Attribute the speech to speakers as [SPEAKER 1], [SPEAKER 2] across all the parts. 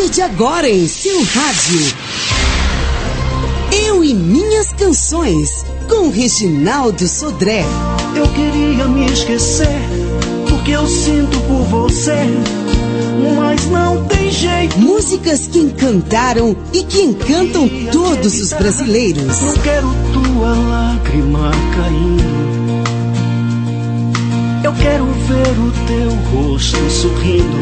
[SPEAKER 1] partir de agora em seu rádio, Eu e Minhas Canções, com Reginaldo Sodré.
[SPEAKER 2] Eu queria me esquecer, porque eu sinto por você, mas não tem jeito.
[SPEAKER 1] Músicas que encantaram e que encantam todos os brasileiros.
[SPEAKER 2] Não quero tua lágrima caindo, eu quero ver o teu rosto sorrindo,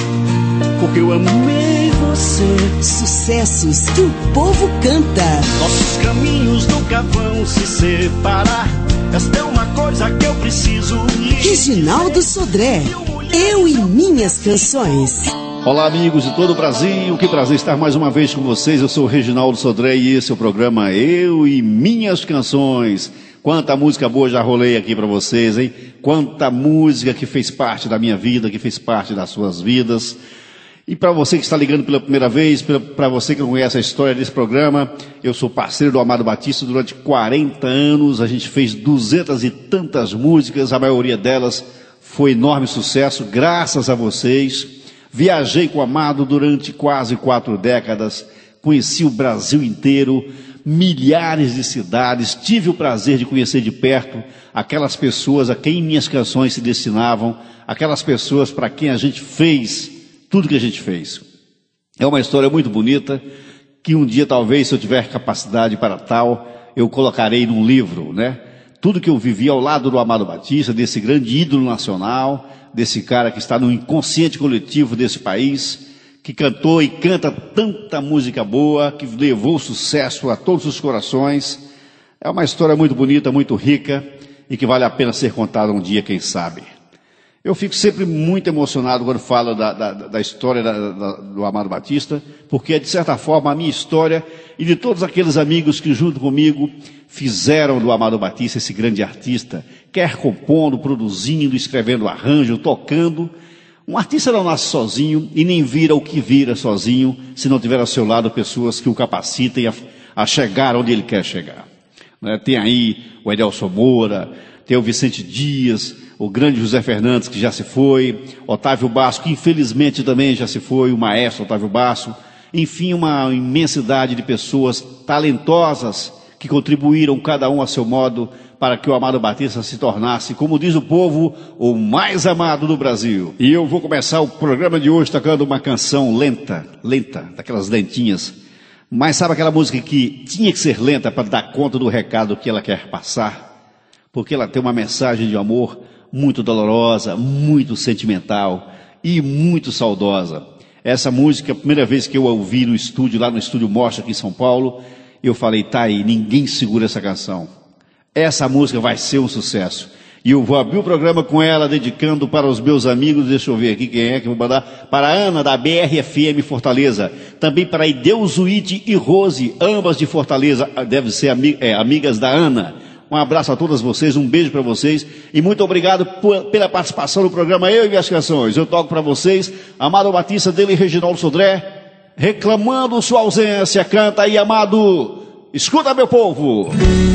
[SPEAKER 2] porque eu amei você.
[SPEAKER 1] Sucessos que o povo canta.
[SPEAKER 2] Nossos caminhos nunca vão se separar. Esta é uma coisa que eu preciso.
[SPEAKER 1] Reginaldo Sodré, Eu e Minhas Canções.
[SPEAKER 3] Olá, amigos de todo o Brasil, que prazer estar mais uma vez com vocês. Eu sou o Reginaldo Sodré e esse é o programa Eu e Minhas Canções. Quanta música boa já rolei aqui para vocês, hein? Quanta música que fez parte da minha vida, que fez parte das suas vidas. E para você que está ligando pela primeira vez, para você que não conhece a história desse programa, eu sou parceiro do Amado Batista durante 40 anos. A gente fez 200 e tantas músicas, a maioria delas foi enorme sucesso, graças a vocês. Viajei com o Amado durante quase 4 décadas, conheci o Brasil inteiro, milhares de cidades, tive o prazer de conhecer de perto aquelas pessoas a quem minhas canções se destinavam, aquelas pessoas para quem a gente fez tudo que a gente fez. É uma história muito bonita, que um dia talvez, se eu tiver capacidade para tal, eu colocarei num livro, né? Tudo que eu vivi ao lado do Amado Batista, desse grande ídolo nacional, desse cara que está no inconsciente coletivo desse país, que cantou e canta tanta música boa, que levou sucesso a todos os corações. É uma história muito bonita, muito rica, e que vale a pena ser contada um dia, quem sabe. Eu fico sempre muito emocionado quando falo da história do Amado Batista, porque é, de certa forma, a minha história e de todos aqueles amigos que, junto comigo, fizeram do Amado Batista esse grande artista, quer compondo, produzindo, escrevendo arranjo, tocando. Um artista não nasce sozinho e nem vira o que vira sozinho, se não tiver ao seu lado pessoas que o capacitem a chegar onde ele quer chegar. Tem aí o Edelson Moura, tem o Vicente Dias, o grande José Fernandes, que já se foi, Otávio Basso, que infelizmente também já se foi, o maestro Otávio Basso, enfim, uma imensidade de pessoas talentosas que contribuíram cada um a seu modo para que o Amado Batista se tornasse, como diz o povo, o mais amado do Brasil. E eu vou começar o programa de hoje tocando uma canção lenta, daquelas lentinhas, mas sabe aquela música que tinha que ser lenta para dar conta do recado que ela quer passar? Porque ela tem uma mensagem de amor muito dolorosa, muito sentimental e muito saudosa. Essa música, a primeira vez que eu a ouvi no estúdio, lá no Estúdio Mostra, aqui em São Paulo, eu falei, tá aí, ninguém segura essa canção. Essa música vai ser um sucesso. E eu vou abrir o programa com ela, dedicando para os meus amigos, deixa eu ver aqui quem é que eu vou mandar, para a Ana, da BRFM Fortaleza, também para Ideuzuíde e Rose, ambas de Fortaleza, devem ser amigas da Ana. Um abraço a todas vocês, um beijo para vocês e muito obrigado pela participação no programa Eu e Minhas Canções. Eu toco para vocês, Amado Batista, dele e Reginaldo Sodré, reclamando sua ausência. Canta aí, Amado, escuta, meu povo.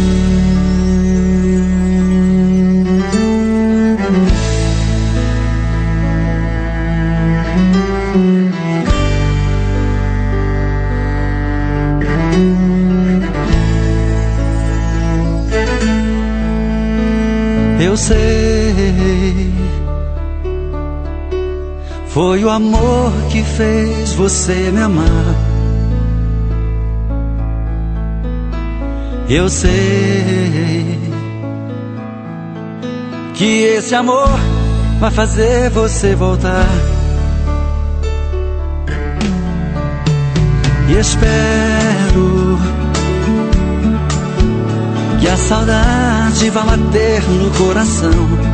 [SPEAKER 4] Eu sei, foi o amor que fez você me amar. Eu sei que esse amor vai fazer você voltar. E espero que a saudade vá bater no coração.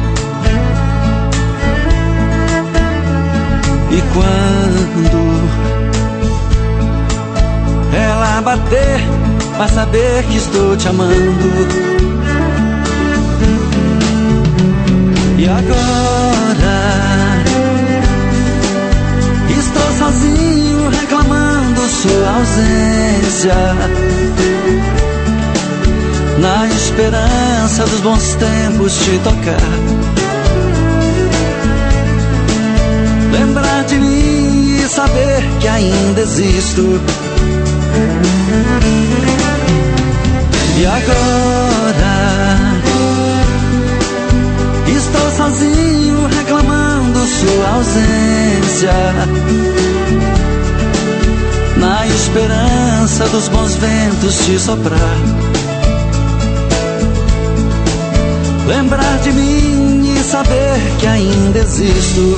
[SPEAKER 4] E quando ela bater, vai saber que estou te amando. E agora estou sozinho reclamando sua ausência, na esperança dos bons tempos te tocar. Lembrar de mim e saber que ainda existo. E agora estou sozinho reclamando sua ausência, na esperança dos bons ventos te soprar, lembrar de mim e saber que ainda existo.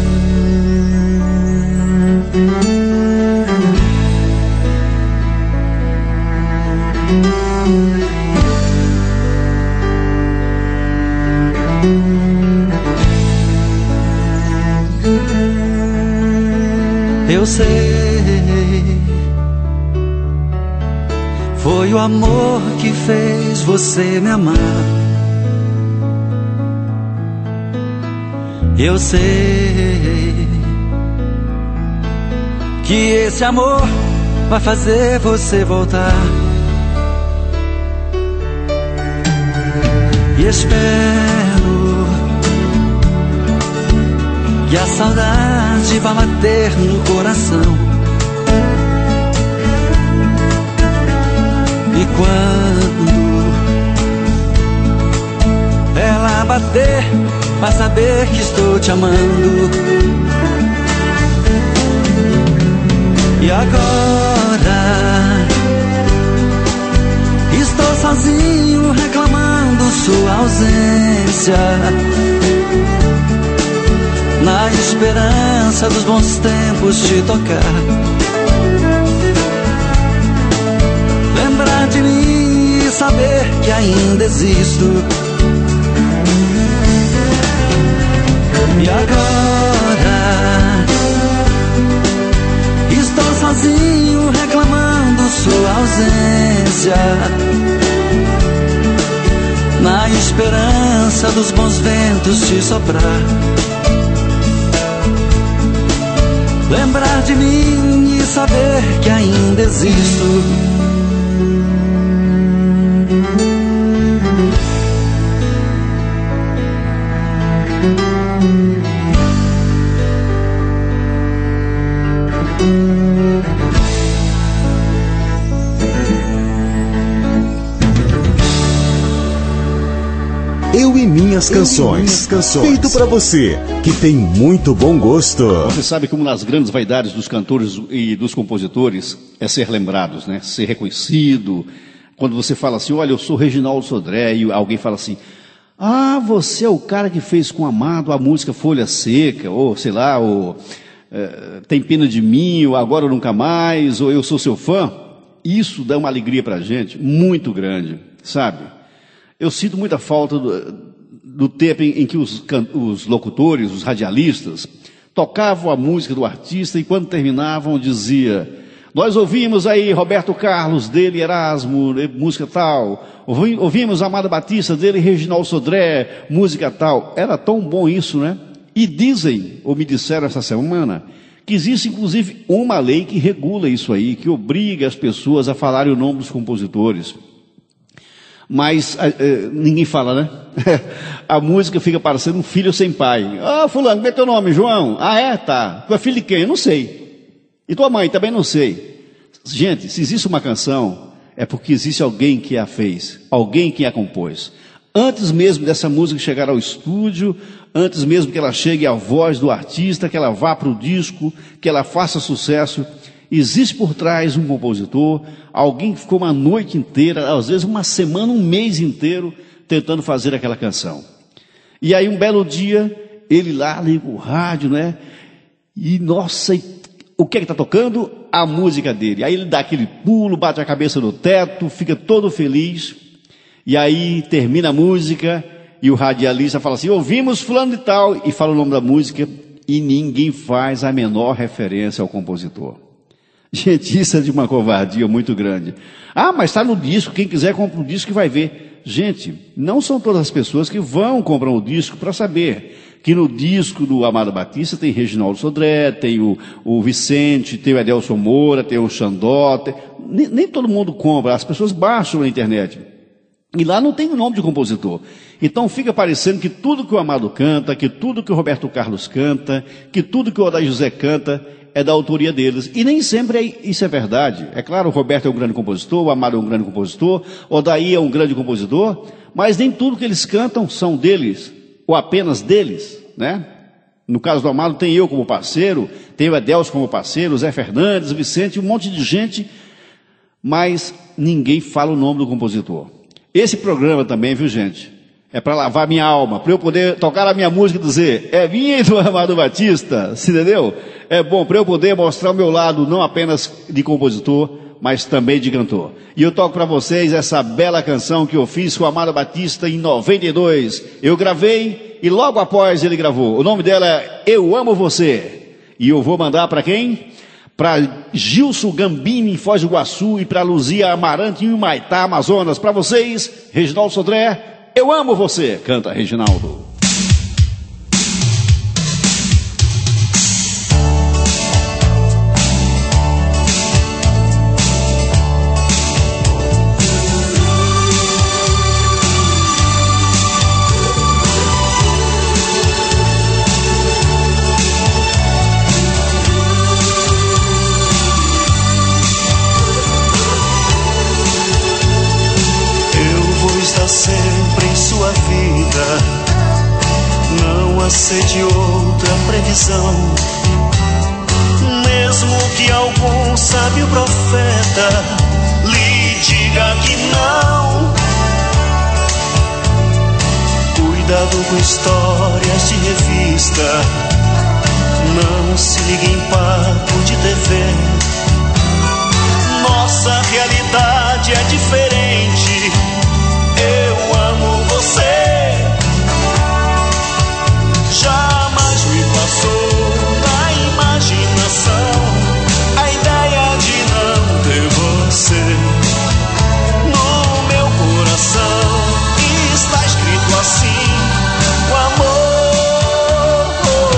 [SPEAKER 4] Eu sei, foi o amor que fez você me amar. Eu sei que esse amor vai fazer você voltar. E espero que a saudade vá bater no coração. E quando ela bater, vai saber que estou te amando. E agora estou sozinho reclamando sua ausência, na esperança dos bons tempos te tocar, lembrar de mim e saber que ainda existo. E agora estou sozinho reclamando sua ausência, na esperança dos bons ventos te soprar, lembrar de mim e saber que ainda existo.
[SPEAKER 5] Eu e Minhas Canções, feito pra você, que tem muito bom gosto.
[SPEAKER 3] Você sabe que uma das grandes vaidades dos cantores e dos compositores é ser lembrados, né? Ser reconhecido. Quando você fala assim, olha, eu sou Reginaldo Sodré, e alguém fala assim, ah, você é o cara que fez com Amado a música Folha Seca, ou sei lá, ou Tem Pena de Mim, ou Agora ou Nunca Mais, ou Eu Sou Seu Fã. Isso dá uma alegria pra gente muito grande, sabe? Eu sinto muita falta do tempo em que os locutores, os radialistas, tocavam a música do artista e quando terminavam dizia, nós ouvimos aí Roberto Carlos, dele Erasmo, música tal, ouvimos Amado Batista, dele Reginaldo Sodré, música tal. Era tão bom isso, né? E dizem, ou me disseram essa semana, que existe inclusive uma lei que regula isso aí, que obriga as pessoas a falarem o nome dos compositores. Mas ninguém fala, né? A música fica parecendo um filho sem pai. Ah, fulano, como é teu nome, João? Ah, é? Tá. Tu é filho de quem? Eu não sei. E tua mãe? Também não sei. Gente, se existe uma canção, é porque existe alguém que a fez, alguém que a compôs. Antes mesmo dessa música chegar ao estúdio, antes mesmo que ela chegue à voz do artista, que ela vá para o disco, que ela faça sucesso, existe por trás um compositor, alguém que ficou uma noite inteira, às vezes uma semana, um mês inteiro, tentando fazer aquela canção. E aí um belo dia, ele lá liga o rádio, né? E nossa, o que é que está tocando? A música dele. Aí ele dá aquele pulo, bate a cabeça no teto, fica todo feliz. E aí termina a música e o radialista fala assim, ouvimos fulano de tal, e fala o nome da música e ninguém faz a menor referência ao compositor. Gente, isso é de uma covardia muito grande. Ah, mas está no disco, quem quiser compra o disco e vai ver. Gente, não são todas as pessoas que vão comprar o disco para saber que no disco do Amado Batista tem Reginaldo Sodré, tem o Vicente, tem o Adelson Moura, tem o Xandó, nem todo mundo compra, as pessoas baixam na internet. E lá não tem o nome de compositor. Então fica parecendo que tudo que o Amado canta, que tudo que o Roberto Carlos canta, que tudo que o Odair José canta é da autoria deles. E nem sempre isso é verdade. É claro, o Roberto é um grande compositor, o Amado é um grande compositor, o Odair é um grande compositor, mas nem tudo que eles cantam são deles, ou apenas deles, né? No caso do Amado tem eu como parceiro, tem o Edelcio como parceiro, o Zé Fernandes, o Vicente, um monte de gente, mas ninguém fala o nome do compositor. Esse programa também, viu, gente? É para lavar minha alma, para eu poder tocar a minha música e dizer, é minha e do Amado Batista, você entendeu? É bom para eu poder mostrar o meu lado, não apenas de compositor, mas também de cantor. E eu toco para vocês essa bela canção que eu fiz com o Amado Batista em 92. Eu gravei e logo após ele gravou. O nome dela é Eu Amo Você. E eu vou mandar para quem? Para Gilson Gambini em Foz do Iguaçu e para Luzia Amarante em Humaitá, Amazonas. Para vocês, Reginaldo Sodré, Eu Amo Você. Canta, Reginaldo.
[SPEAKER 2] Sempre em sua vida, não acede outra previsão. Mesmo que algum sábio profeta lhe diga que não, cuidado com histórias de revista, não se ligue em papo de TV. Nossa realidade é diferente. Eu amo você. Jamais me passou na imaginação a ideia de não ter você. No meu coração está escrito assim: o amor,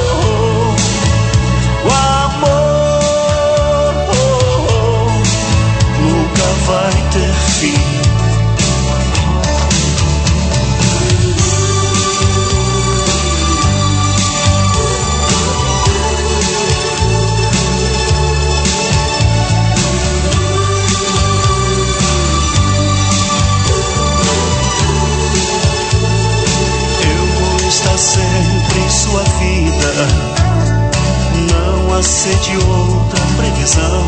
[SPEAKER 2] nunca vai ter fim. Sempre em sua vida, não acede outra previsão.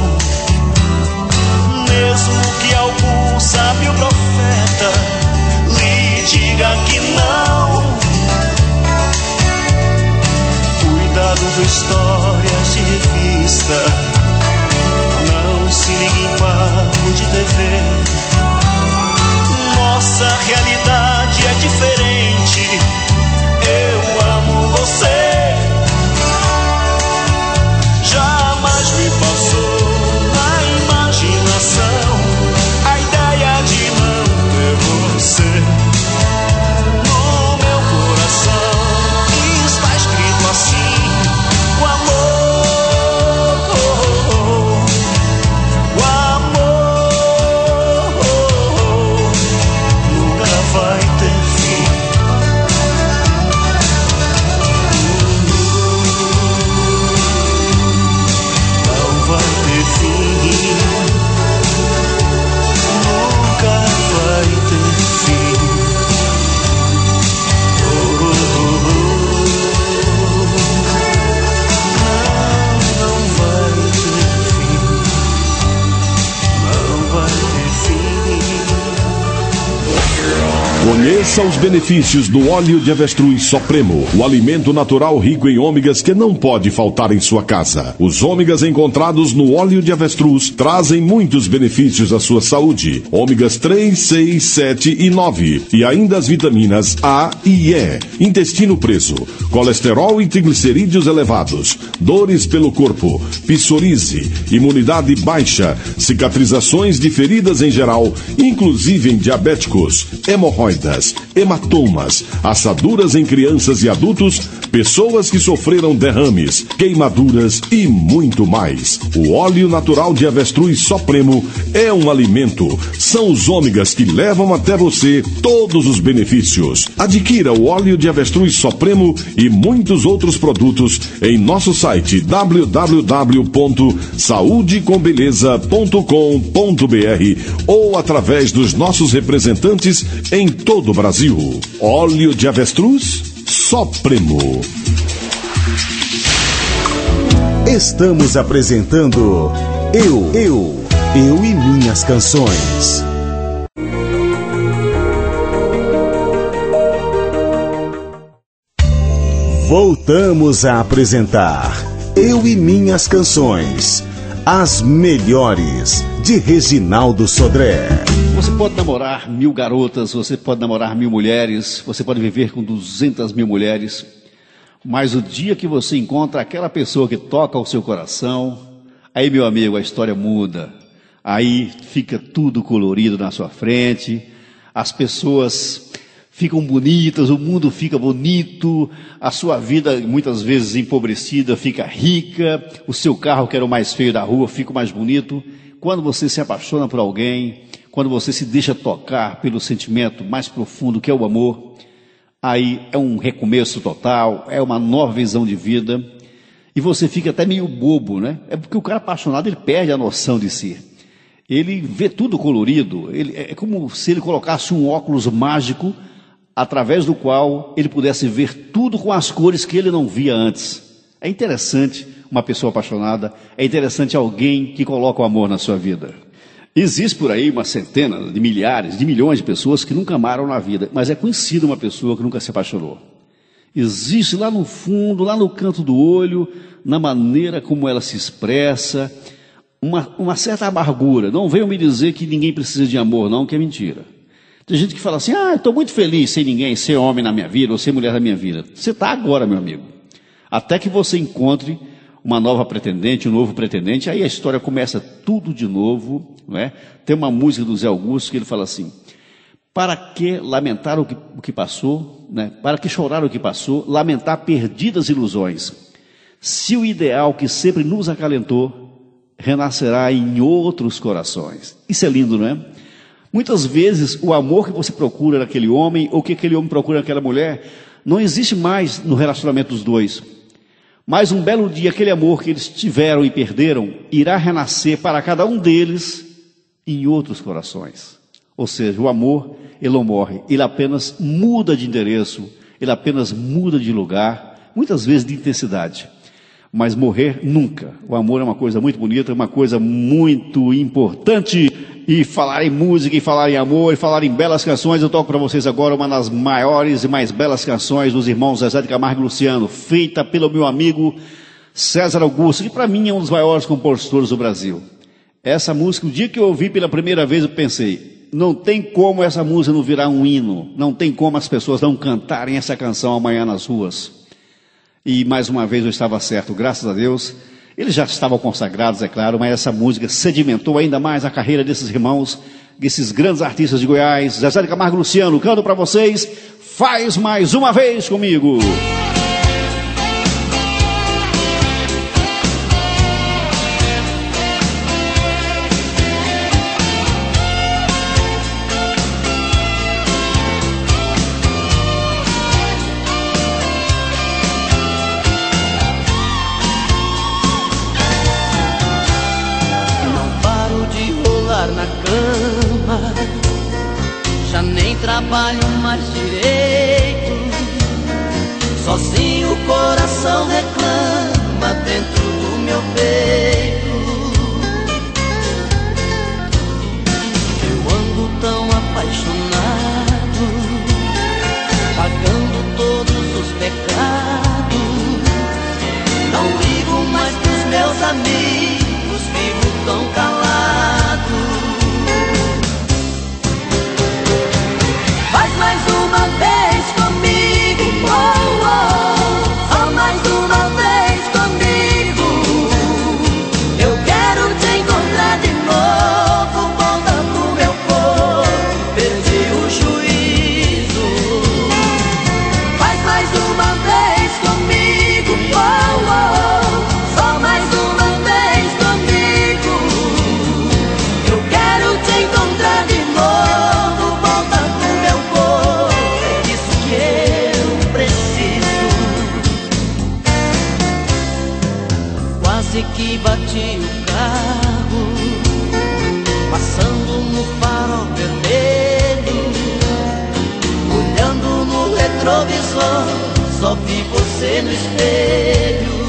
[SPEAKER 2] Mesmo que algum sábio profeta lhe diga que não, cuidado com histórias de revista, não se ligue em papo de TV. Nossa realidade é diferente. Eu amo você. Jamais me passou na imaginação a ideia de não ter você. No meu coração está escrito assim: o amor, nunca vai ter fim.
[SPEAKER 5] Conheça os benefícios do óleo de avestruz Supremo, o alimento natural rico em ômegas que não pode faltar em sua casa. Os ômegas encontrados no óleo de avestruz trazem muitos benefícios à sua saúde. Ômegas 3, 6, 7 e 9. E ainda as vitaminas A e E. Intestino preso, colesterol e triglicerídeos elevados, dores pelo corpo, psoríase, imunidade baixa, cicatrizações de feridas em geral, inclusive em diabéticos, hemorroidas, hematomas, assaduras em crianças e adultos, pessoas que sofreram derrames, queimaduras e muito mais. O óleo natural de avestruz Supremo é um alimento. São os ômegas que levam até você todos os benefícios. Adquira o óleo de avestruz Supremo e muitos outros produtos em nosso site www.saudecombeleza.com.br ou através dos nossos representantes em todo o Brasil. Óleo de avestruz Supremo.
[SPEAKER 6] Estamos apresentando Eu e Minhas Canções. Voltamos a apresentar Eu e Minhas Canções, as melhores de Reginaldo Sodré.
[SPEAKER 3] Você pode namorar 1000 garotas, você pode namorar 1000 mulheres, você pode viver com 200.000 mulheres, mas o dia que você encontra aquela pessoa que toca o seu coração, aí, meu amigo, a história muda. Aí fica tudo colorido na sua frente, as pessoas ficam bonitas, o mundo fica bonito, a sua vida, muitas vezes empobrecida, fica rica, o seu carro, que era o mais feio da rua, fica mais bonito. Quando você se apaixona por alguém, quando você se deixa tocar pelo sentimento mais profundo que é o amor, aí é um recomeço total, é uma nova visão de vida, e você fica até meio bobo, né? É porque o cara apaixonado, ele perde a noção de si. Ele vê tudo colorido, é como se ele colocasse um óculos mágico, através do qual ele pudesse ver tudo com as cores que ele não via antes. É interessante uma pessoa apaixonada, é interessante alguém que coloca o amor na sua vida. Existe por aí uma centena de milhares, de milhões de pessoas que nunca amaram na vida, mas é conhecida uma pessoa que nunca se apaixonou. Existe lá no fundo, lá no canto do olho, na maneira como ela se expressa, uma certa amargura. Não venham me dizer que ninguém precisa de amor, não, que é mentira. Tem gente que fala assim, estou muito feliz sem ninguém, ser homem na minha vida ou ser mulher na minha vida. Você está agora, meu amigo. Até que você encontre uma nova pretendente, um novo pretendente, aí a história começa tudo de novo, não é? Tem uma música do Zé Augusto que ele fala assim, para que lamentar o que passou, né? Para que chorar o que passou, lamentar perdidas ilusões, se o ideal que sempre nos acalentou, renascerá em outros corações. Isso é lindo, não é? Muitas vezes o amor que você procura naquele homem, ou que aquele homem procura naquela mulher, não existe mais no relacionamento dos dois. Mas um belo dia, aquele amor que eles tiveram e perderam, irá renascer para cada um deles em outros corações. Ou seja, o amor, ele não morre, ele apenas muda de endereço, ele apenas muda de lugar, muitas vezes de intensidade. Mas morrer nunca. O amor é uma coisa muito bonita, uma coisa muito importante. E falar em música, e falar em amor, e falar em belas canções, eu toco para vocês agora uma das maiores e mais belas canções dos irmãos Zezé de Camargo e Luciano, feita pelo meu amigo César Augusto, que para mim é um dos maiores compositores do Brasil. Essa música, o dia que eu ouvi pela primeira vez, eu pensei, não tem como essa música não virar um hino, não tem como as pessoas não cantarem essa canção amanhã nas ruas. E mais uma vez eu estava certo, graças a Deus. Eles já estavam consagrados, é claro, mas essa música sedimentou ainda mais a carreira desses irmãos, desses grandes artistas de Goiás. Zezé de Camargo e Luciano, canto para vocês, faz mais uma vez comigo.
[SPEAKER 7] Trabalho mais direito, sozinho o coração reclama dentro do meu peito. Eu ando tão apaixonado, pagando todos os pecados. Não ligo mais pros meus amigos, vivo tão calado. Mais uma vez comigo, oh, oh. Só mais uma quase que bati o carro, passando no farol vermelho. Olhando no retrovisor, só vi você no espelho.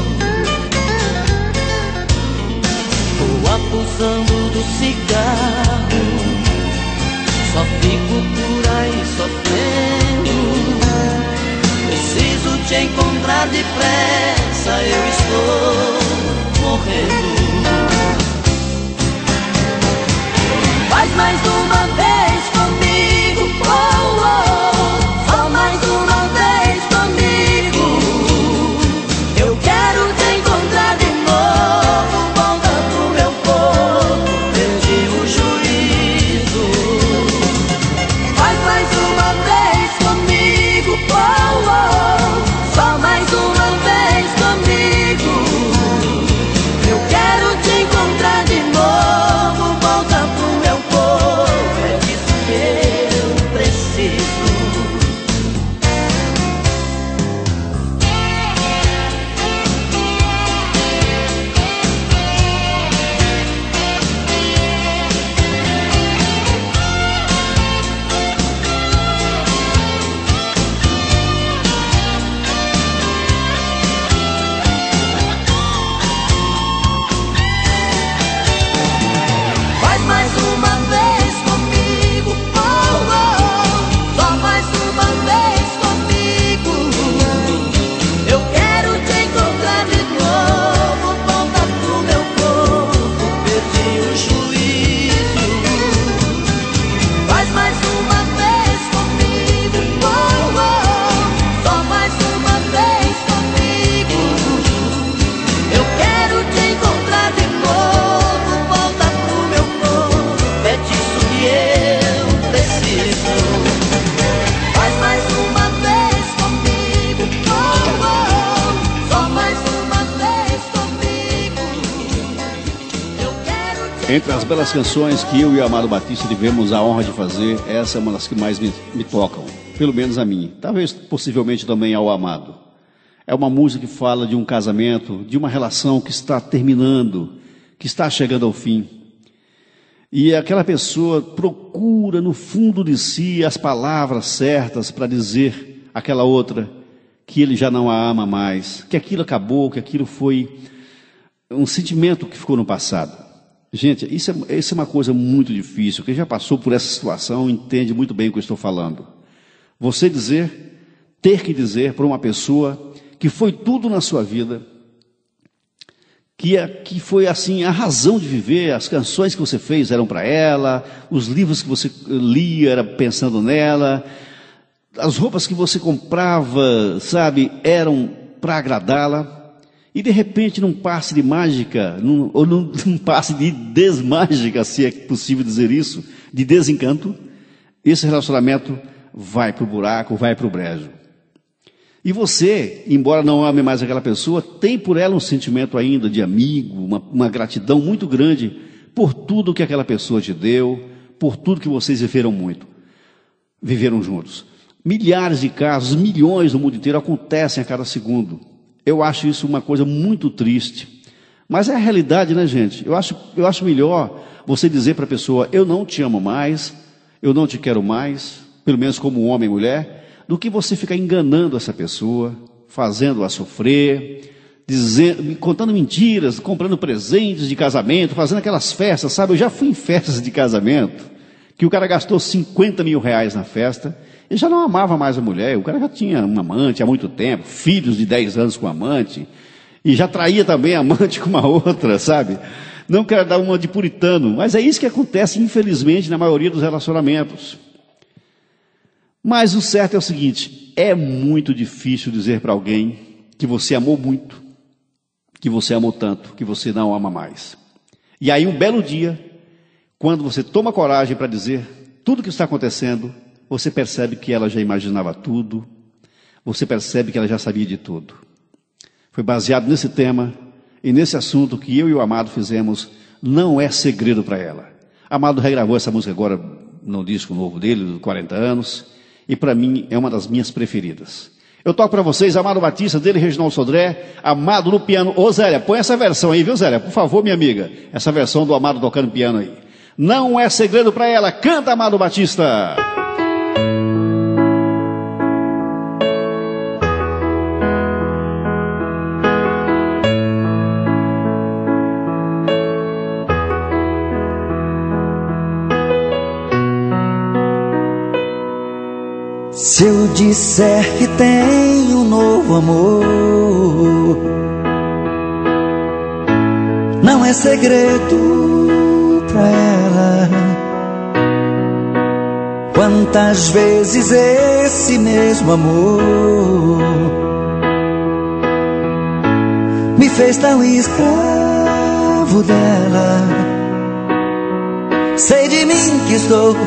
[SPEAKER 7] Tô abusando do cigarro, só fico por aí sofrendo. Preciso te encontrar depressa, eu estou morrendo. Faz mais uma vez comigo, oh, oh, só mais uma vez comigo. Eu quero te encontrar de novo, volta pro meu corpo, perdi o juízo. Faz mais uma vez comigo, oh, oh, só mais uma vez comigo. Eu quero te encontrar de novo, volta pro meu corpo, é disso que eu preciso. Faz mais uma vez comigo, oh, oh, só mais uma vez comigo. Eu quero te encontrar de novo, volta pro meu corpo, perdi o juízo. Faz mais uma vez comigo, oh, oh, só mais uma vez comigo. Eu quero te encontrar de novo, volta pro meu corpo, é disso que eu preciso. Faz mais uma vez comigo, oh, oh, só mais uma vez comigo. Eu quero te
[SPEAKER 3] Entre as belas canções que eu e o Amado Batista tivemos a honra de fazer, essa é uma das que mais me tocam, pelo menos a mim, talvez possivelmente também ao Amado. É uma música que fala de um casamento, de uma relação que está terminando, que está chegando ao fim. E aquela pessoa procura no fundo de si as palavras certas para dizer àquela outra que ele já não a ama mais, que aquilo acabou, que aquilo foi um sentimento que ficou no passado. Gente, isso é uma coisa muito difícil. Quem já passou por essa situação entende muito bem o que eu estou falando. Você ter que dizer para uma pessoa que foi tudo na sua vida, que foi assim a razão de viver, as canções que você fez eram para ela, os livros que você lia era pensando nela, as roupas que você comprava, sabe, eram para agradá-la. E de repente, num passe de mágica, ou num passe de desmágica, se é possível dizer isso, de desencanto, esse relacionamento vai para o buraco, vai para o brejo. E você, embora não ame mais aquela pessoa, tem por ela um sentimento ainda de amigo, uma gratidão muito grande por tudo que aquela pessoa te deu, por tudo que vocês viveram juntos. Milhares de casos, milhões no mundo inteiro acontecem a cada segundo. Eu acho isso uma coisa muito triste. Mas é a realidade, né, gente? Eu acho melhor você dizer para a pessoa, eu não te amo mais, eu não te quero mais, pelo menos como homem e mulher, do que você ficar enganando essa pessoa, fazendo-a sofrer, contando mentiras, comprando presentes de casamento, fazendo aquelas festas, sabe? Eu já fui em festas de casamento, que o cara gastou 50 mil reais na festa, e já não amava mais a mulher, o cara já tinha uma amante há muito tempo, filhos de 10 anos com amante, e já traía também a amante com uma outra, sabe? Não quero dar uma de puritano, mas é isso que acontece, infelizmente, na maioria dos relacionamentos. Mas o certo é o seguinte, é muito difícil dizer para alguém que você amou muito, que você amou tanto, que você não ama mais. E aí um belo dia, quando você toma coragem para dizer tudo o que está acontecendo, você percebe que ela já imaginava tudo, você percebe que ela já sabia de tudo. Foi baseado nesse tema e nesse assunto que eu e o Amado fizemos, Não É Segredo para Ela. Amado regravou essa música agora no disco novo dele, de 40 anos, e para mim é uma das minhas preferidas. Eu toco para vocês, Amado Batista, dele, Reginaldo Sodré, Amado no piano. Ô Zélia, põe essa versão aí, viu Zélia? Por favor, minha amiga. Essa versão do Amado tocando piano aí. Não é segredo para ela, canta Amado Batista.
[SPEAKER 4] Se eu disser que tenho um novo amor, não é segredo pra ela. Quantas vezes esse mesmo amor me fez tão escravo dela. Sei de mim que estou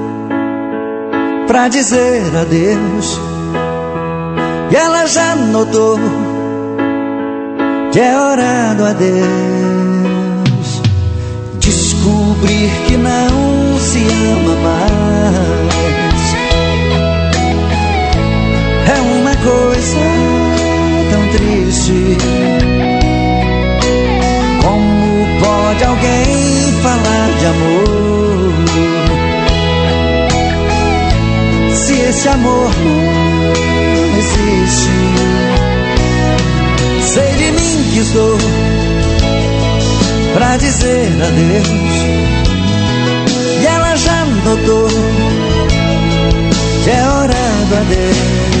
[SPEAKER 4] pra dizer adeus, e ela já notou que é hora do adeus. Descobrir que não se ama mais é uma coisa tão triste. Como pode alguém falar de amor se esse amor não existe? Sei de mim que estou pra dizer adeus, e ela já notou que é hora do adeus.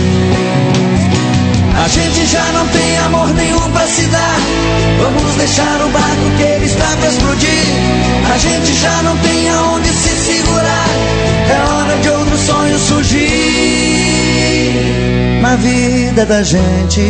[SPEAKER 4] A gente já não tem amor nenhum pra se dar. Vamos deixar o barco que ele está pra explodir. A gente já não tem aonde se segurar. É hora de outro sonho surgir na vida da gente.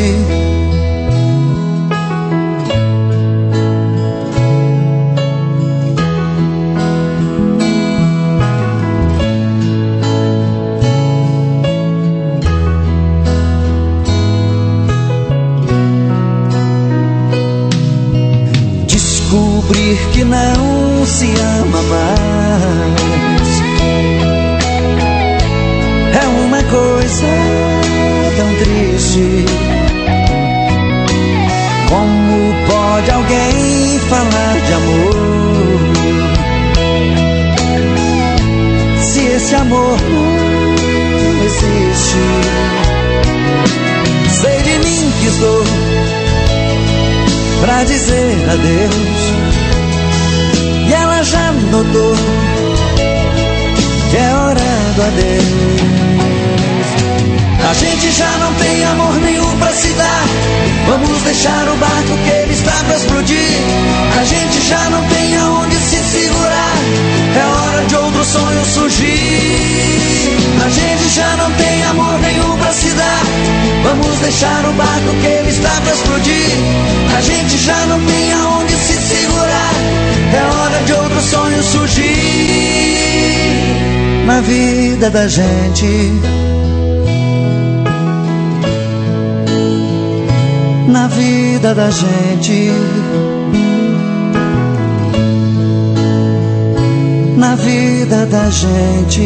[SPEAKER 4] Descobrir que não se ama mais é uma coisa tão triste. Como pode alguém falar de amor se esse amor não existe? Sei de mim que estou pra dizer adeus, e ela já notou que é hora do adeus. A gente já não tem amor nenhum pra se dar. Vamos deixar o barco que ele está pra explodir. A gente já não tem aonde se segurar. É hora de outro sonho surgir. A gente já não tem amor nenhum pra se dar. Vamos deixar o barco que ele está pra explodir. A gente já não tem aonde se segurar. É hora de outro sonho surgir na vida da gente. Na vida da gente. Na vida da gente.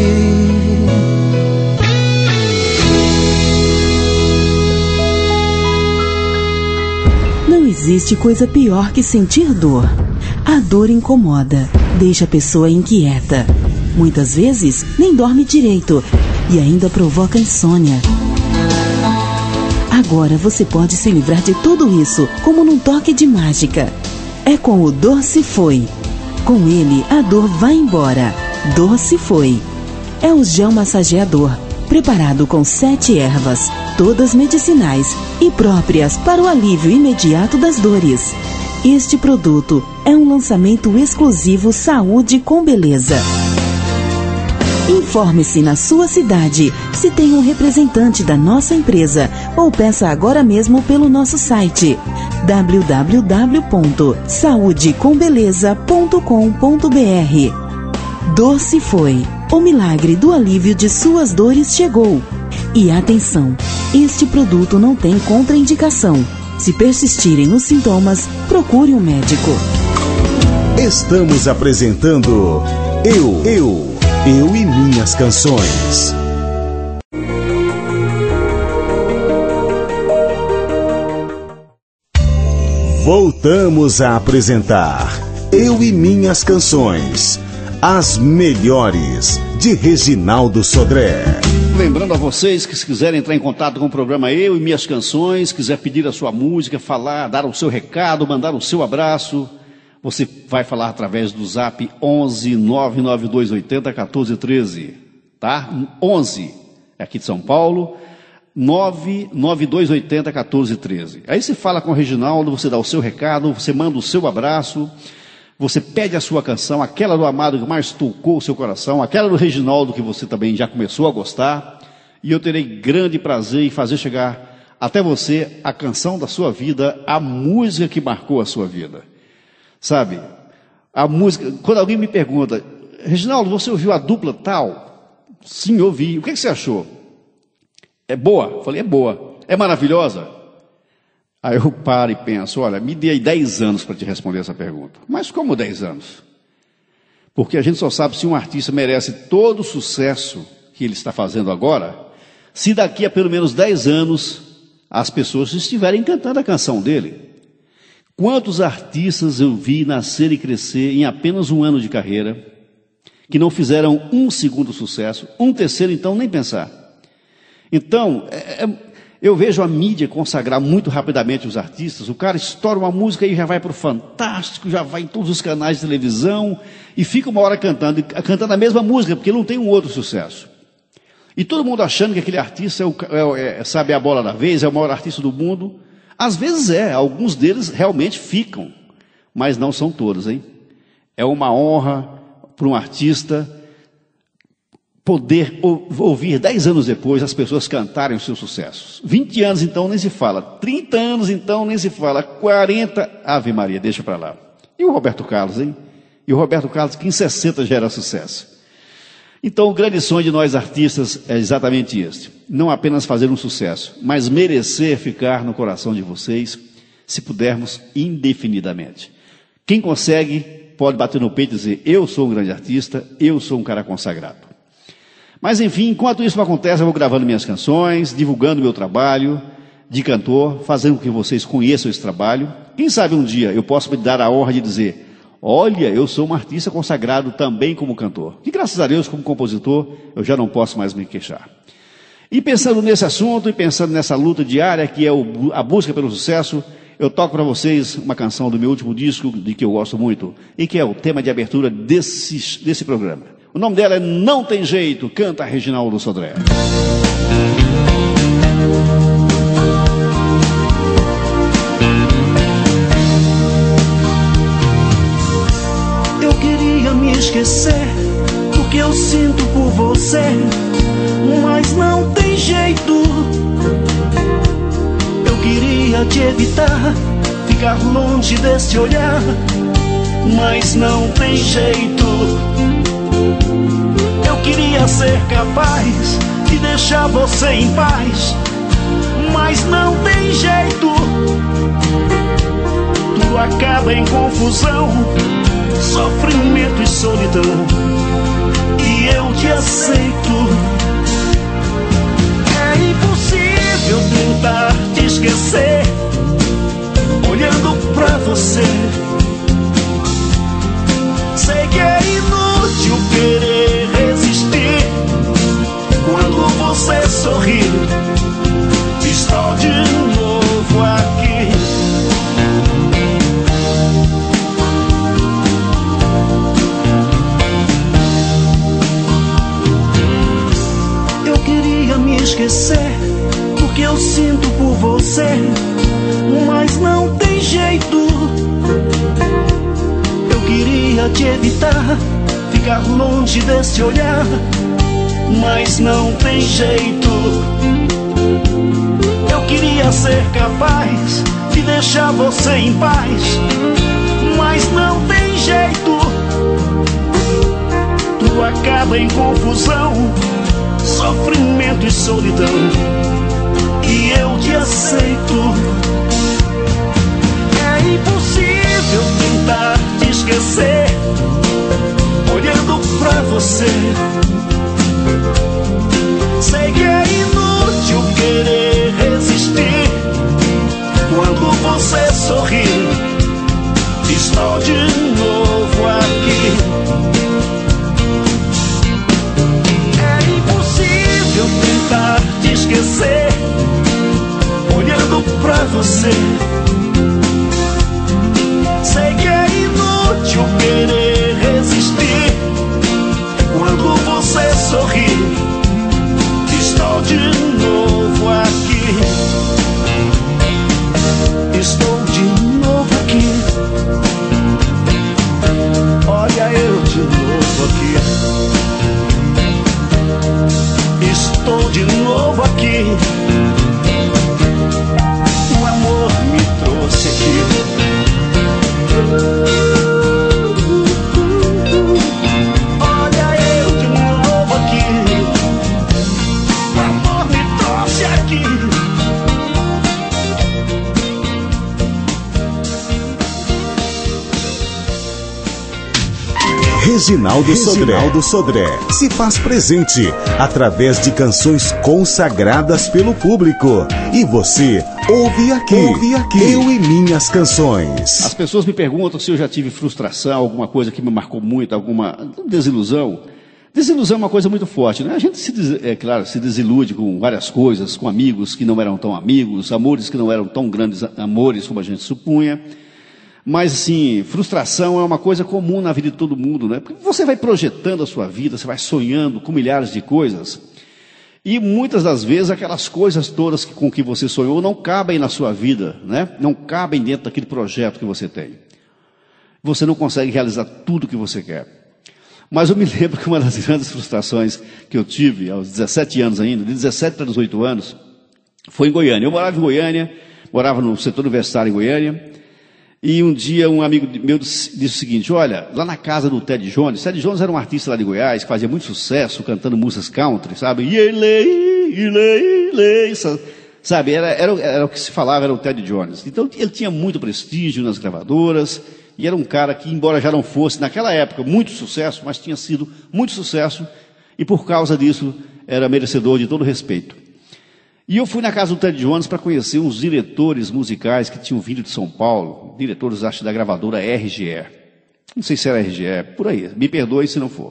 [SPEAKER 1] Não existe coisa pior que sentir dor. A dor incomoda, deixa a pessoa inquieta. Muitas vezes nem dorme direito e ainda provoca insônia. Agora você pode se livrar de tudo isso, como num toque de mágica. É com o Dor Se Foi. Com ele, a dor vai embora. Dor Se Foi. É o gel massageador, preparado com 7 ervas, todas medicinais e próprias para o alívio imediato das dores. Este produto é um lançamento exclusivo Saúde com Beleza. Informe-se na sua cidade se tem um representante da nossa empresa ou peça agora mesmo pelo nosso site www.saudecombeleza.com.br. Dor Se Foi. O milagre do alívio de suas dores chegou. E atenção, este produto não tem contraindicação. Se persistirem os sintomas, procure um médico.
[SPEAKER 6] Estamos apresentando Eu e Minhas Canções. Voltamos a apresentar Eu e Minhas Canções, as melhores de Reginaldo Sodré.
[SPEAKER 3] Lembrando a vocês que se quiserem entrar em contato com o programa Eu e Minhas Canções, quiser pedir a sua música, falar, dar o seu recado, mandar o seu abraço, você vai falar através do zap 11 99280 1413, tá? 11, é aqui de São Paulo, 99280 1413. Aí você fala com o Reginaldo, você dá o seu recado, você manda o seu abraço, você pede a sua canção, aquela do Amado que mais tocou o seu coração, aquela do Reginaldo que você também já começou a gostar, e eu terei grande prazer em fazer chegar até você a canção da sua vida, a música que marcou a sua vida. Sabe, a música, quando alguém me pergunta, Reginaldo, você ouviu a dupla tal? Sim, ouvi. O que você achou? É boa? Eu falei, é boa. É maravilhosa? Aí eu paro e penso, olha, me dei 10 anos para te responder essa pergunta. Mas como 10 anos? Porque a gente só sabe se um artista merece todo o sucesso que ele está fazendo agora, se daqui a pelo menos 10 anos as pessoas estiverem cantando a canção dele. Quantos artistas eu vi nascer e crescer em apenas um ano de carreira, que não fizeram um segundo sucesso, um terceiro então nem pensar. Então, eu vejo a mídia consagrar muito rapidamente os artistas, o cara estoura uma música e já vai para o Fantástico, já vai em todos os canais de televisão, e fica uma hora cantando a mesma música, porque ele não tem um outro sucesso. E todo mundo achando que aquele artista sabe a bola da vez, é o maior artista do mundo. Às vezes alguns deles realmente ficam, mas não são todos, hein? É uma honra para um artista poder ouvir 10 anos depois as pessoas cantarem os seus sucessos. 20 anos então nem se fala, 30 anos então nem se fala, 40, Ave Maria, deixa para lá. E o Roberto Carlos, hein? E o Roberto Carlos que em 60 já era sucesso. Então o grande sonho de nós artistas é exatamente este, não apenas fazer um sucesso, mas merecer ficar no coração de vocês, se pudermos, indefinidamente. Quem consegue pode bater no peito e dizer, eu sou um grande artista, eu sou um cara consagrado. Mas enfim, enquanto isso não acontece, eu vou gravando minhas canções, divulgando meu trabalho de cantor, fazendo com que vocês conheçam esse trabalho. Quem sabe um dia eu posso me dar a honra de dizer, olha, eu sou um artista consagrado também como cantor. E graças a Deus, como compositor, eu já não posso mais me queixar. E pensando nesse assunto, e pensando nessa luta diária que é a busca pelo sucesso, eu toco para vocês uma canção do meu último disco, de que eu gosto muito, e que é o tema de abertura desse programa. O nome dela é Não Tem Jeito, canta Reginaldo Sodré.
[SPEAKER 2] Eu queria me esquecer do que eu sinto por você, mas não tem jeito. Eu queria te evitar, ficar longe desse olhar, mas não tem jeito. Eu queria ser capaz de deixar você em paz, mas não tem jeito. Tudo acaba em confusão, sofrimento e solidão, e eu te aceito. É impossível tentar te esquecer, olhando pra você. Sei que é inútil querer resistir quando você sorri. Estou de novo aqui. Eu queria me esquecer do que eu sinto por você, mas não tem jeito. Eu queria te evitar, ficar longe desse olhar, mas não tem jeito. Eu queria ser capaz de deixar você em paz, mas não tem jeito. Tudo acaba em confusão, sofrimento e solidão, e eu te aceito. É impossível tentar te esquecer, olhando pra você. Sei que é inútil querer resistir quando você sorri. você. Sei que é inútil querer resistir. Quando você sorri, estou de novo aqui. Estou de novo aqui. Olha eu de novo aqui. Estou de novo aqui. O amor me trouxe aqui. Olha eu de novo aqui. O amor me trouxe aqui.
[SPEAKER 6] Reginaldo Sodré se faz presente através de canções consagradas pelo público. E você ouve aqui. Eu e Minhas Canções.
[SPEAKER 3] As pessoas me perguntam se eu já tive frustração, alguma coisa que me marcou muito, alguma desilusão. Desilusão é uma coisa muito forte, né? A gente, se desilude com várias coisas, com amigos que não eram tão amigos, amores que não eram tão grandes amores como a gente supunha. Mas, assim, frustração é uma coisa comum na vida de todo mundo, né? Porque você vai projetando a sua vida, você vai sonhando com milhares de coisas. E muitas das vezes aquelas coisas todas com que você sonhou não cabem na sua vida, né? Não cabem dentro daquele projeto que você tem. Você não consegue realizar tudo que você quer. Mas eu me lembro que uma das grandes frustrações que eu tive aos 17 anos ainda, de 17 para 18 anos, foi em Goiânia. Eu morava em Goiânia, morava no setor universitário em Goiânia. E um dia um amigo meu disse o seguinte: olha, lá na casa do Ted Jones era um artista lá de Goiás, que fazia muito sucesso, cantando músicas country, sabe? Sabe, era o que se falava, era o Ted Jones. Então ele tinha muito prestígio nas gravadoras, e era um cara que, embora já não fosse, naquela época, muito sucesso, mas tinha sido muito sucesso, e por causa disso era merecedor de todo respeito. E eu fui na casa do Ted Jones para conhecer uns diretores musicais que tinham vindo de São Paulo, diretores, acho, da gravadora RGE. Não sei se era RGE, por aí, me perdoe se não for.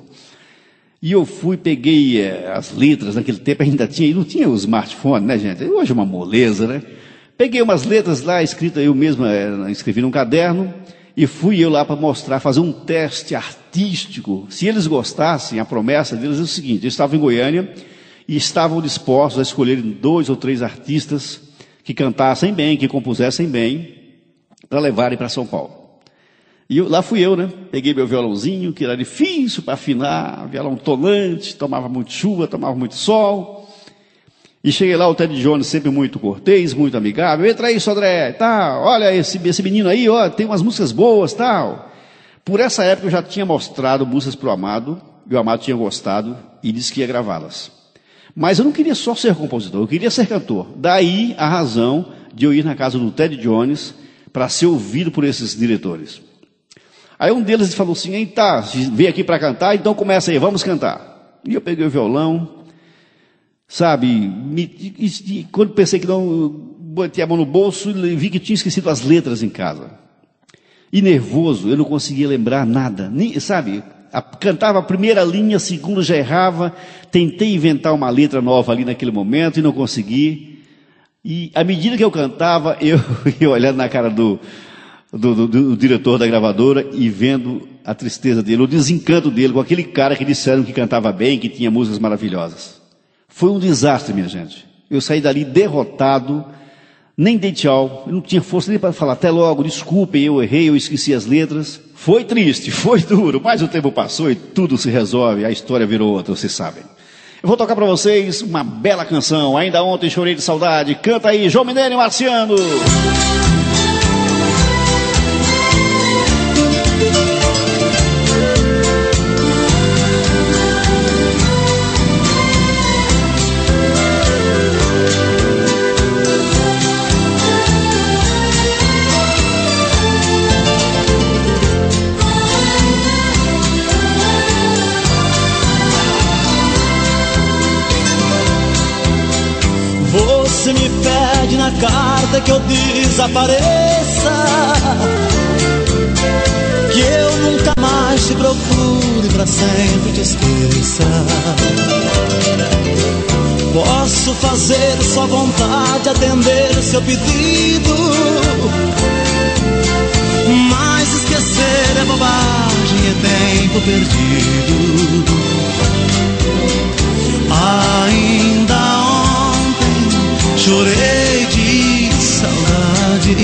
[SPEAKER 3] E eu fui, peguei as letras, naquele tempo ainda tinha, e não tinha o smartphone, né, gente? Hoje é uma moleza, né? Peguei umas letras lá, escritas eu mesmo, escrevi num caderno, e fui eu lá para mostrar, fazer um teste artístico. Se eles gostassem, a promessa deles é o seguinte: eu estava em Goiânia, e estavam dispostos a escolherem 2 ou 3 artistas que cantassem bem, que compusessem bem, para levarem para São Paulo. E lá fui eu, né? Peguei meu violãozinho, que era difícil para afinar, violão tonante, tomava muito chuva, tomava muito sol. E cheguei lá, o Ted Jones sempre muito cortês, muito amigável. Entra aí, Sodré, tal. Olha esse menino aí, ó, tem umas músicas boas, tal. Por essa época eu já tinha mostrado músicas para o Amado, e o Amado tinha gostado e disse que ia gravá-las. Mas eu não queria só ser compositor, eu queria ser cantor. Daí a razão de eu ir na casa do Ted Jones para ser ouvido por esses diretores. Aí um deles falou assim: hein, tá, veio aqui para cantar, então começa aí, vamos cantar. E eu peguei o violão, sabe, quando pensei que não, botei a mão no bolso e vi que tinha esquecido as letras em casa. E nervoso, eu não conseguia lembrar nada, nem, sabe... Cantava a primeira linha, a segunda já errava, tentei inventar uma letra nova ali naquele momento e não consegui. E à medida que eu cantava, eu ia olhando na cara do diretor da gravadora e vendo a tristeza dele, o desencanto dele com aquele cara que disseram que cantava bem, que tinha músicas maravilhosas. Foi um desastre, minha gente. Eu saí dali derrotado, nem dei tchau, eu não tinha força nem para falar até logo, desculpem, eu errei, eu esqueci as letras. Foi triste, foi duro, mas o tempo passou e tudo se resolve, a história virou outra, vocês sabem. Eu vou tocar para vocês uma bela canção, Ainda Ontem Chorei de Saudade. Canta aí, João Mineiro e Marciano.
[SPEAKER 4] Você me pede na carta que eu desapareça, que eu nunca mais te procure, pra sempre te esqueça. Posso fazer sua vontade, atender seu pedido, mas esquecer é bobagem, é tempo perdido. Ainda ontem chorei de saudade,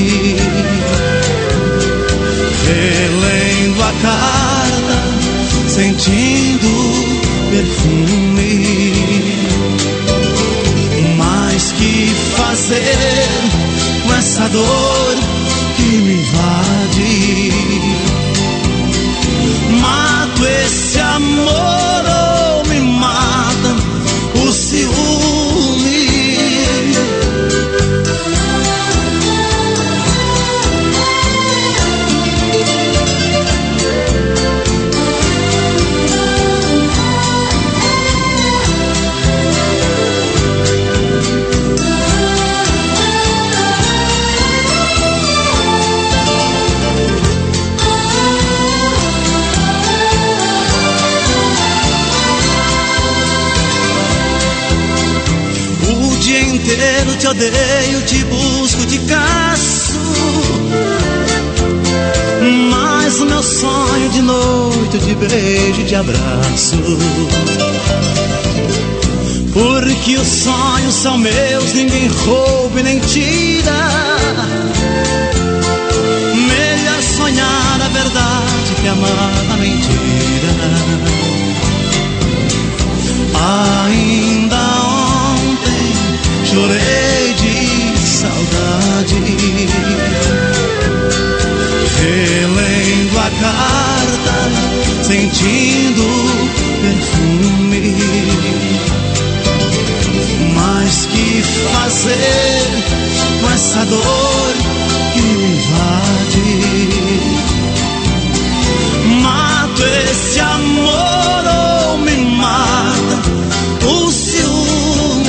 [SPEAKER 4] relendo a carta, sentindo perfume. Mas que fazer com essa dor que me invade? Mato esse amor ou me mata o ciúme? Eu te odeio, te busco, te caço, mas o meu sonho de noite, de beijo e de abraço. Porque os sonhos são meus, ninguém rouba e nem tira. Melhor sonhar a verdade que amar a mentira. Ainda chorei de saudade, relendo a carta, sentindo perfume. Mas que fazer com essa dor que me invade? Mato esse amor ou me mata o ciúme?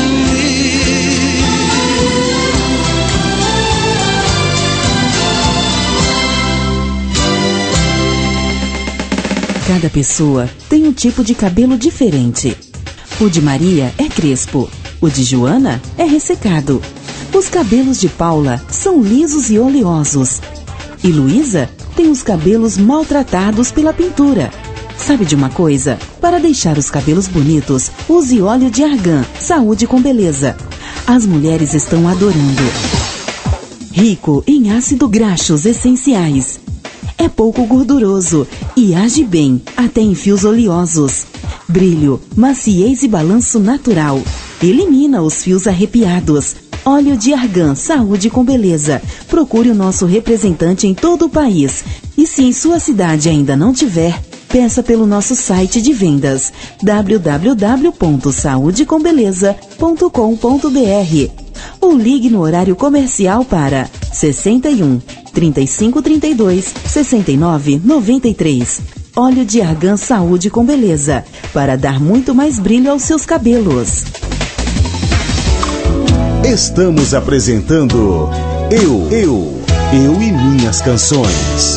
[SPEAKER 1] Cada pessoa tem um tipo de cabelo diferente. O de Maria é crespo, o de Joana é ressecado. Os cabelos de Paula são lisos e oleosos. E Luísa tem os cabelos maltratados pela pintura. Sabe de uma coisa? Para deixar os cabelos bonitos, use óleo de argan, saúde com beleza. As mulheres estão adorando. Rico em ácido graxos essenciais. É pouco gorduroso e age bem, até em fios oleosos. Brilho, maciez e balanço natural. Elimina os fios arrepiados. Óleo de argan, saúde com beleza. Procure o nosso representante em todo o país. E se em sua cidade ainda não tiver, peça pelo nosso site de vendas www.saudecombeleza.com.br ou ligue no horário comercial para 61 35 32 69 93. Óleo de argan, saúde com beleza, para dar muito mais brilho aos seus cabelos.
[SPEAKER 6] Estamos apresentando Eu e Minhas Canções.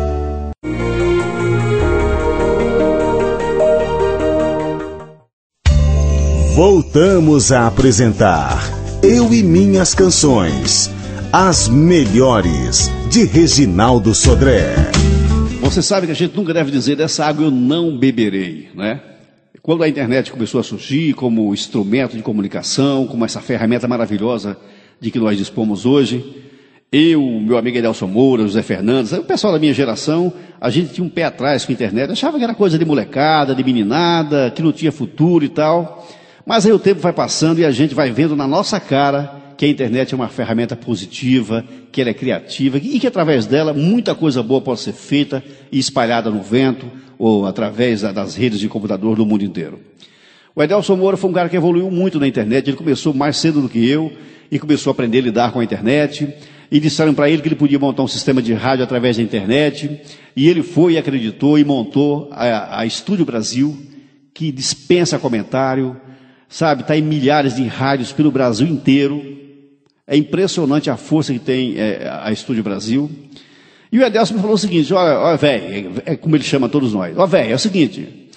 [SPEAKER 6] Voltamos a apresentar Eu e Minhas Canções, as melhores, de Reginaldo Sodré.
[SPEAKER 3] Você sabe que a gente nunca deve dizer dessa água eu não beberei, né? Quando a internet começou a surgir como instrumento de comunicação, como essa ferramenta maravilhosa de que nós dispomos hoje, eu, meu amigo Edelson Moura, José Fernandes, o pessoal da minha geração, a gente tinha um pé atrás com a internet, achava que era coisa de molecada, de meninada, que não tinha futuro e tal. Mas aí o tempo vai passando e a gente vai vendo na nossa cara que a internet é uma ferramenta positiva, que ela é criativa e que através dela muita coisa boa pode ser feita e espalhada no vento ou através das redes de computador do mundo inteiro. O Edelson Moura foi um cara que evoluiu muito na internet, ele começou mais cedo do que eu e começou a aprender a lidar com a internet e disseram para ele que ele podia montar um sistema de rádio através da internet e ele foi e acreditou e montou a Estúdio Brasil, que dispensa comentário, sabe, está em milhares de rádios pelo Brasil inteiro. É impressionante a força que tem a Estúdio Brasil. E o Edelson me falou o seguinte, olha velho, é como ele chama todos nós. Ó velho, é o seguinte,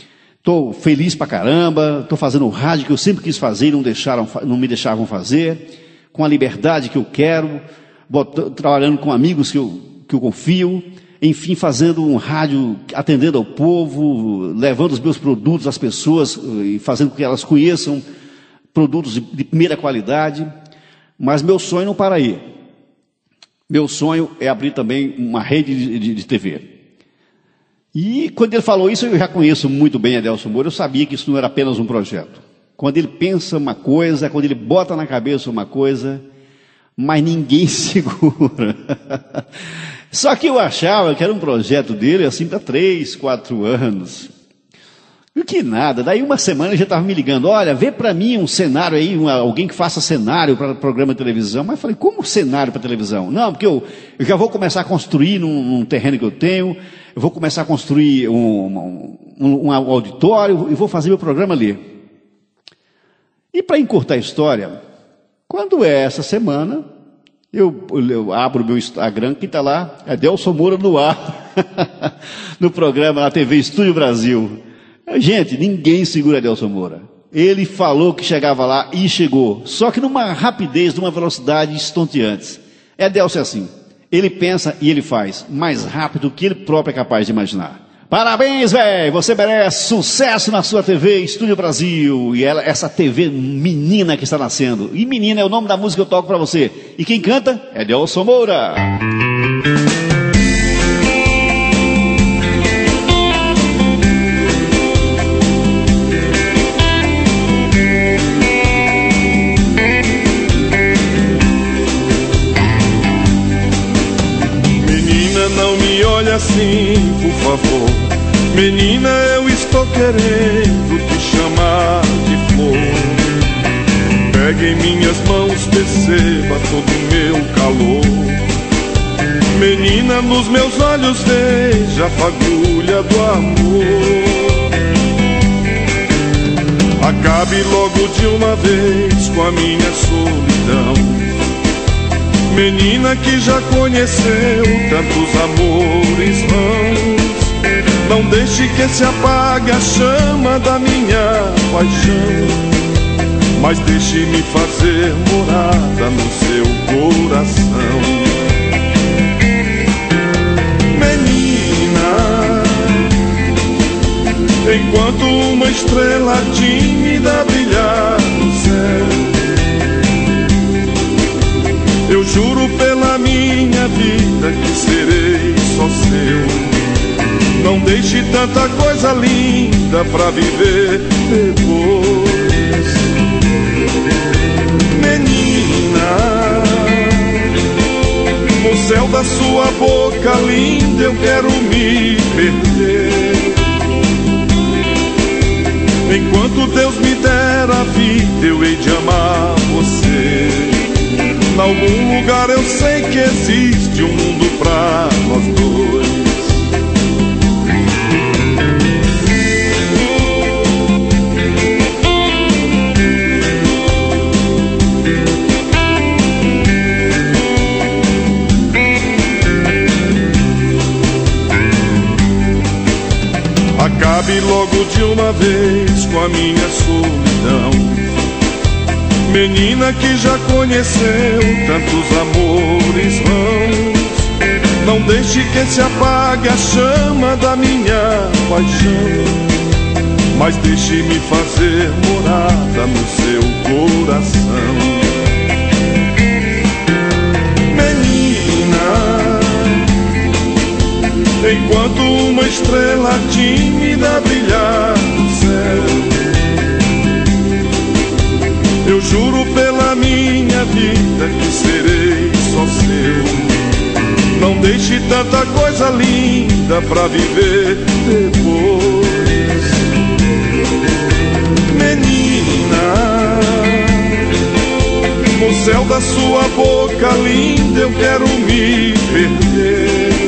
[SPEAKER 3] Estou feliz pra caramba, estou fazendo o rádio que eu sempre quis fazer e não me deixavam fazer, com a liberdade que eu quero, trabalhando com amigos que eu confio, enfim, fazendo um rádio, atendendo ao povo, levando os meus produtos às pessoas e fazendo com que elas conheçam produtos de primeira qualidade. Mas meu sonho não para aí. Meu sonho é abrir também uma rede de TV. E quando ele falou isso, eu já conheço muito bem Adelson Moura, eu sabia que isso não era apenas um projeto. Quando ele pensa uma coisa, quando ele bota na cabeça uma coisa, mas ninguém segura. Só que eu achava que era um projeto dele assim para 3, 4 anos. E que nada, daí uma semana ele já estava me ligando, olha, vê para mim um cenário aí, alguém que faça cenário para programa de televisão. Mas eu falei, como cenário para televisão? Não, porque eu já vou começar a construir num terreno que eu tenho, eu vou começar a construir um auditório e vou fazer meu programa ali. E para encurtar a história, quando é essa semana, eu abro o meu Instagram, que está lá, Adelson Moura no ar, no programa, na TV Estúdio Brasil. Gente, ninguém segura Adelson Moura. Ele falou que chegava lá e chegou, só que numa rapidez, numa velocidade estonteantes. Adelson é assim, ele pensa e ele faz, mais rápido do que ele próprio é capaz de imaginar. Parabéns, velho, você merece sucesso na sua TV Estúdio Brasil. E essa TV menina que está nascendo. E menina é o nome da música que eu toco para você. E quem canta é Adelson Moura.
[SPEAKER 8] Olha assim, por favor, menina, eu estou querendo te chamar de flor. Pegue em minhas mãos, perceba todo o meu calor. Menina, nos meus olhos veja a fagulha do amor. Acabe logo de uma vez com a minha solidão. Menina que já conheceu tantos amores vãos, não deixe que se apague a chama da minha paixão, mas deixe-me fazer morada no seu coração. Menina, enquanto uma estrela tímida brilhar no céu, eu juro pela minha vida que serei só seu. Não deixe tanta coisa linda pra viver depois. Menina, no céu da sua boca linda eu quero me perder. Enquanto Deus me der a vida eu hei de amar você. Em algum lugar eu sei que existe um mundo pra nós dois. Acabe logo de uma vez com a minha solidão. Menina que já conheceu tantos amores vãos, não deixe que se apague a chama da minha paixão, mas deixe-me fazer morada no seu coração. Menina, enquanto uma estrela tímida brilhar no céu, eu juro pela minha vida que serei só seu. Não deixe tanta coisa linda pra viver depois. Menina, no céu da sua boca linda eu quero me perder.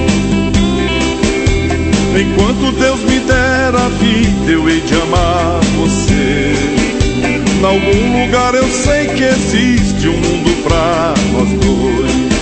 [SPEAKER 8] Enquanto Deus me der a vida eu hei de amar você. Em algum lugar eu sei que existe um mundo pra nós dois.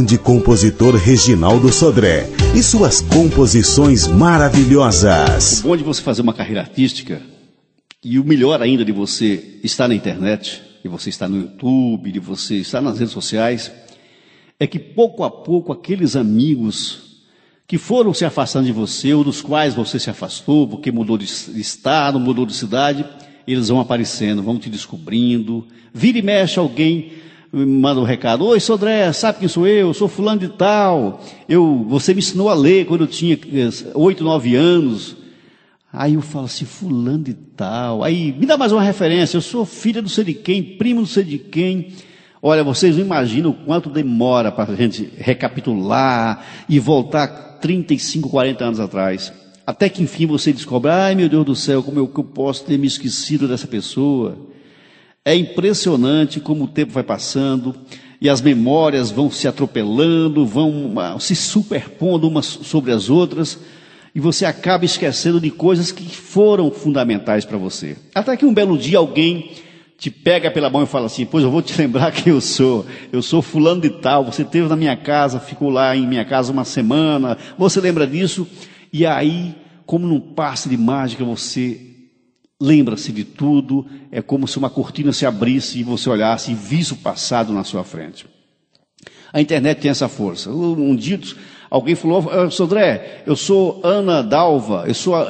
[SPEAKER 6] grande compositor Reginaldo Sodré e suas composições maravilhosas.
[SPEAKER 3] O bom de você fazer uma carreira artística, e o melhor ainda de você estar na internet, de você estar no YouTube, de você estar nas redes sociais, é que pouco a pouco aqueles amigos que foram se afastando de você, ou dos quais você se afastou, porque mudou de estado, mudou de cidade, eles vão aparecendo, vão te descobrindo. Vira e mexe, alguém manda um recado: oi, Sodré, sabe quem sou eu? Eu sou fulano de tal. Você me ensinou a ler quando eu tinha 8, 9 anos. Aí eu falo assim: fulano de tal. Aí me dá mais uma referência: eu sou filha do sei de quem, primo do sei de quem. Olha, vocês não imaginam o quanto demora para a gente recapitular e voltar 35, 40 anos atrás. Até que enfim você descobre: ai meu Deus do céu, como eu posso ter me esquecido dessa pessoa? É impressionante como o tempo vai passando e as memórias vão se atropelando, vão se superpondo umas sobre as outras, e você acaba esquecendo de coisas que foram fundamentais para você. Até que um belo dia alguém te pega pela mão e fala assim: pois eu vou te lembrar quem eu sou fulano de tal, você esteve na minha casa, ficou lá em minha casa uma semana, você lembra disso? E aí, como num passe de mágica, você lembra-se de tudo. É como se uma cortina se abrisse e você olhasse e visse o passado na sua frente. A internet tem essa força. Um dia alguém falou: Sodré, eu sou Ana Dalva,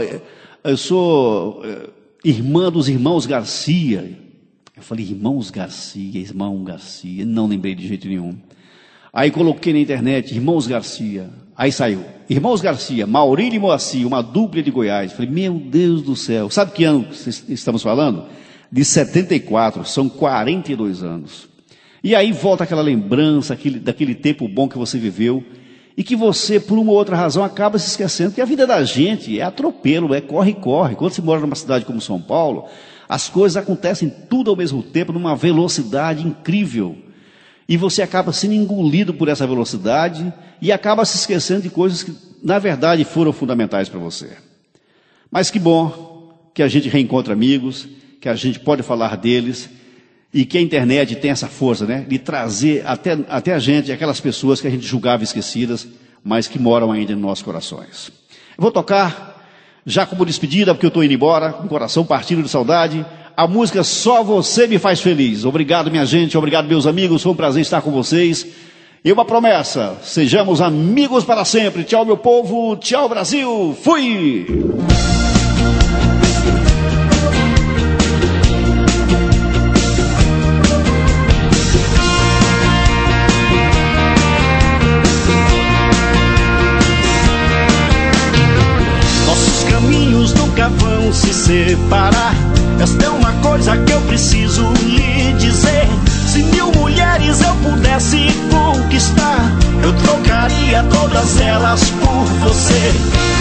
[SPEAKER 3] eu sou irmã dos irmãos Garcia. Eu falei: irmãos Garcia, irmão Garcia, não lembrei de jeito nenhum. Aí coloquei na internet: irmãos Garcia. Aí saiu: irmãos Garcia, Maurílio e Moacir, uma dupla de Goiás. Falei: meu Deus do céu. Sabe que ano estamos falando? De 74, são 42 anos. E aí volta aquela lembrança, daquele tempo bom que você viveu, e que você, por uma ou outra razão, acaba se esquecendo que a vida da gente é atropelo, é corre-corre. Quando você mora numa cidade como São Paulo, as coisas acontecem tudo ao mesmo tempo, numa velocidade incrível. E você acaba sendo engolido por essa velocidade e acaba se esquecendo de coisas que, na verdade, foram fundamentais para você. Mas que bom que a gente reencontra amigos, que a gente pode falar deles, e que a internet tem essa força, né, de trazer até a gente aquelas pessoas que a gente julgava esquecidas, mas que moram ainda em nossos corações. Eu vou tocar, já como despedida, porque eu estou indo embora, com o coração partido de saudade, a música Só Você Me Faz Feliz. Obrigado, minha gente, obrigado, meus amigos, foi um prazer estar com vocês. E uma promessa: sejamos amigos para sempre. Tchau, meu povo, tchau, Brasil, fui!
[SPEAKER 2] Nossos caminhos nunca vão se separar. Esta é uma coisa que eu preciso lhe dizer. Se 1000 mulheres eu pudesse conquistar, eu trocaria todas elas por você.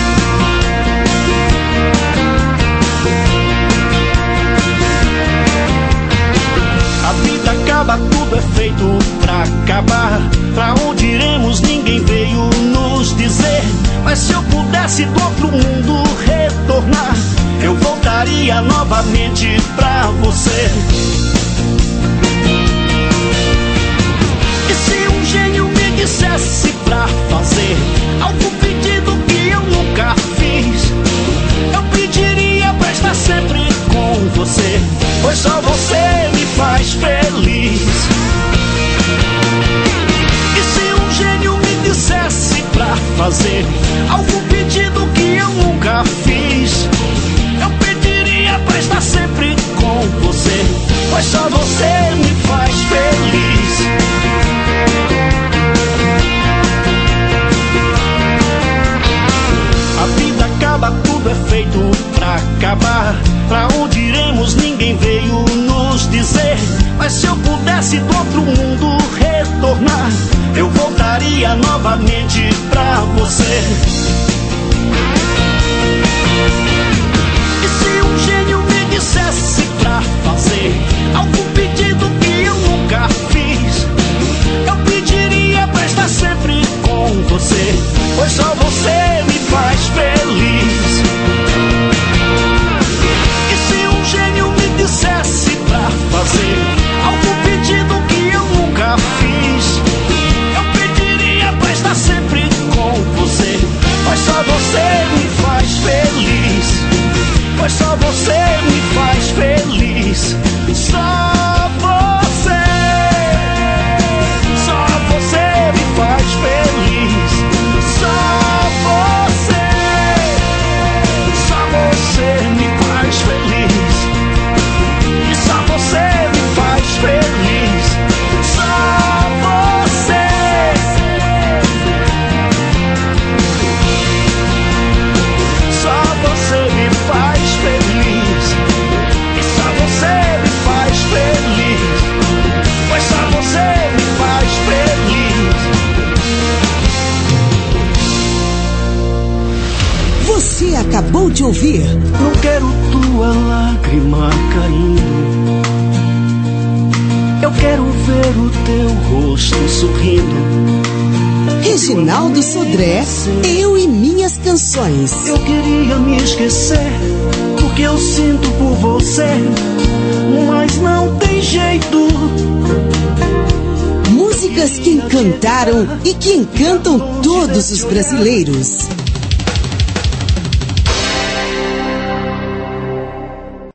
[SPEAKER 2] A vida acaba, tudo é feito pra acabar. Pra onde iremos ninguém veio nos dizer. Mas se eu pudesse do outro mundo retornar, eu voltaria novamente pra você. E se um gênio me dissesse pra fazer algum pedido que eu nunca fiz, eu pediria pra estar sempre com você, pois só você me faz feliz. E se um gênio me dissesse pra fazer algum pedido que eu nunca fiz, eu pediria pra estar sempre com você, pois só você me faz feliz. A vida acaba, tudo é feito pra acabar. Pra onde iremos ninguém veio nos dizer. Mas se eu pudesse do outro mundo retornar, eu voltaria novamente pra você. E se um gênio me dissesse pra fazer algum pedido que eu nunca fiz, eu pediria pra estar sempre com você, pois só você me faz feliz. E se um gênio me dissesse pra fazer algum pedido que eu nunca fiz, eu pediria
[SPEAKER 9] Você acabou de ouvir.
[SPEAKER 2] Não quero tua lágrima caindo. Eu quero ver o teu rosto sorrindo.
[SPEAKER 9] Reginaldo Sodré, Eu e Minhas Canções.
[SPEAKER 2] Eu queria me esquecer do que eu sinto por você, mas não tem jeito.
[SPEAKER 9] Músicas que encantaram e que encantam todos os brasileiros.